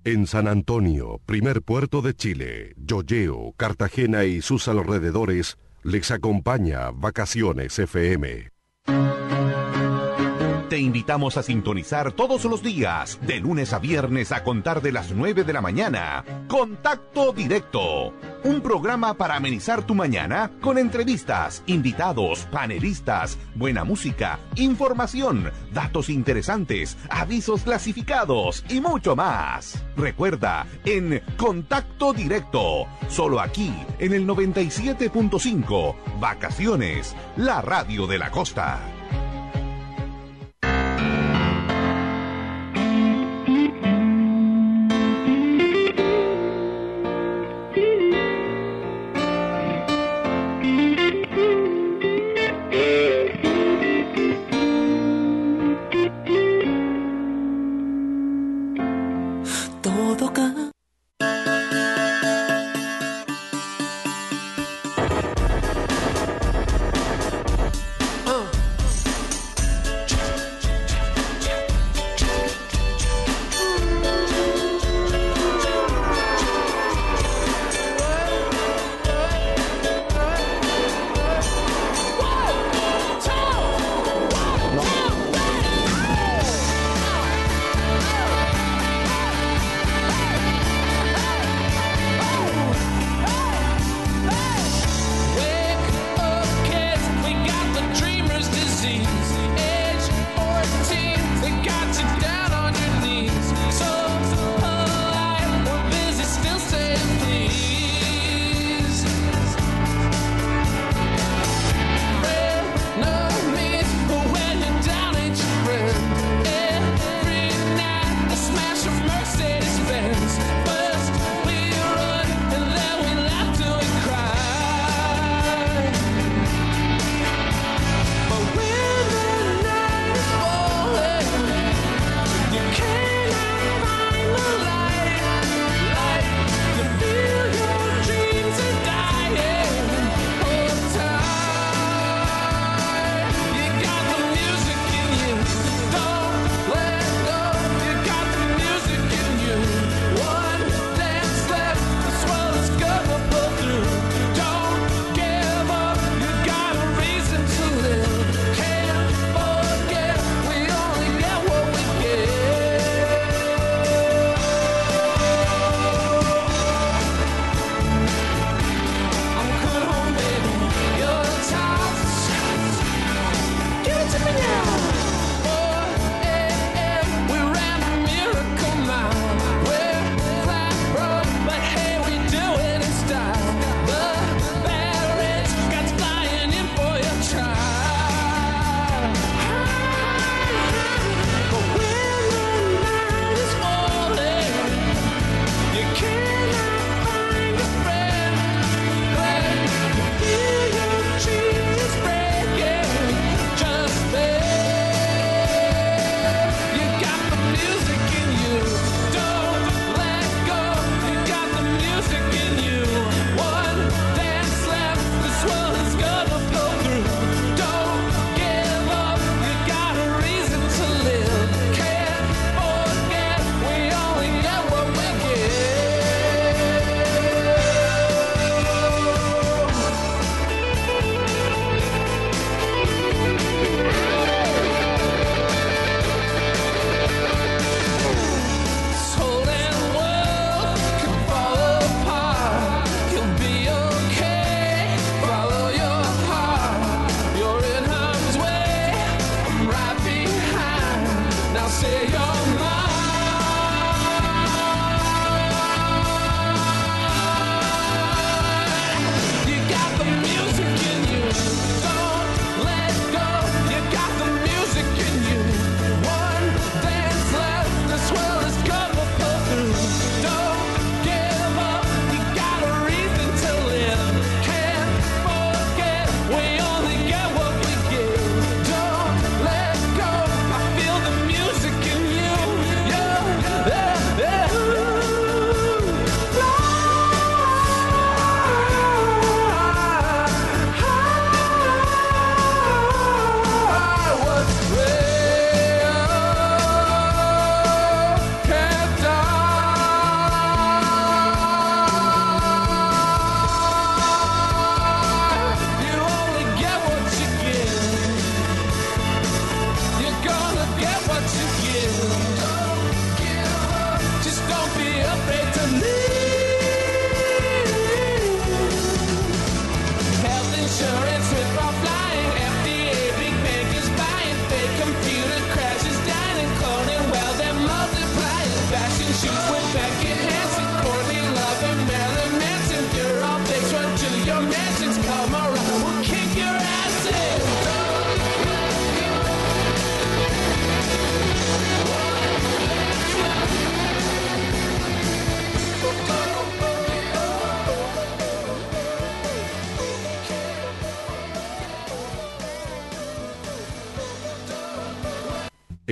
En San Antonio, primer puerto de Chile, Llolleo, Cartagena y sus alrededores, les acompaña Vacaciones FM. Te invitamos a sintonizar todos los días, de lunes a viernes a contar de las 9 de la mañana. Contacto Directo, un programa para amenizar tu mañana con entrevistas, invitados, panelistas, buena música, información, datos interesantes, avisos clasificados y mucho más. Recuerda, en Contacto Directo, solo aquí en el 97.5, Vacaciones, la radio de la costa.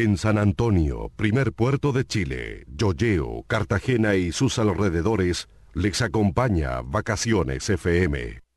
En San Antonio, primer puerto de Chile, Yoyeo, Cartagena y sus alrededores, les acompaña Vacaciones FM.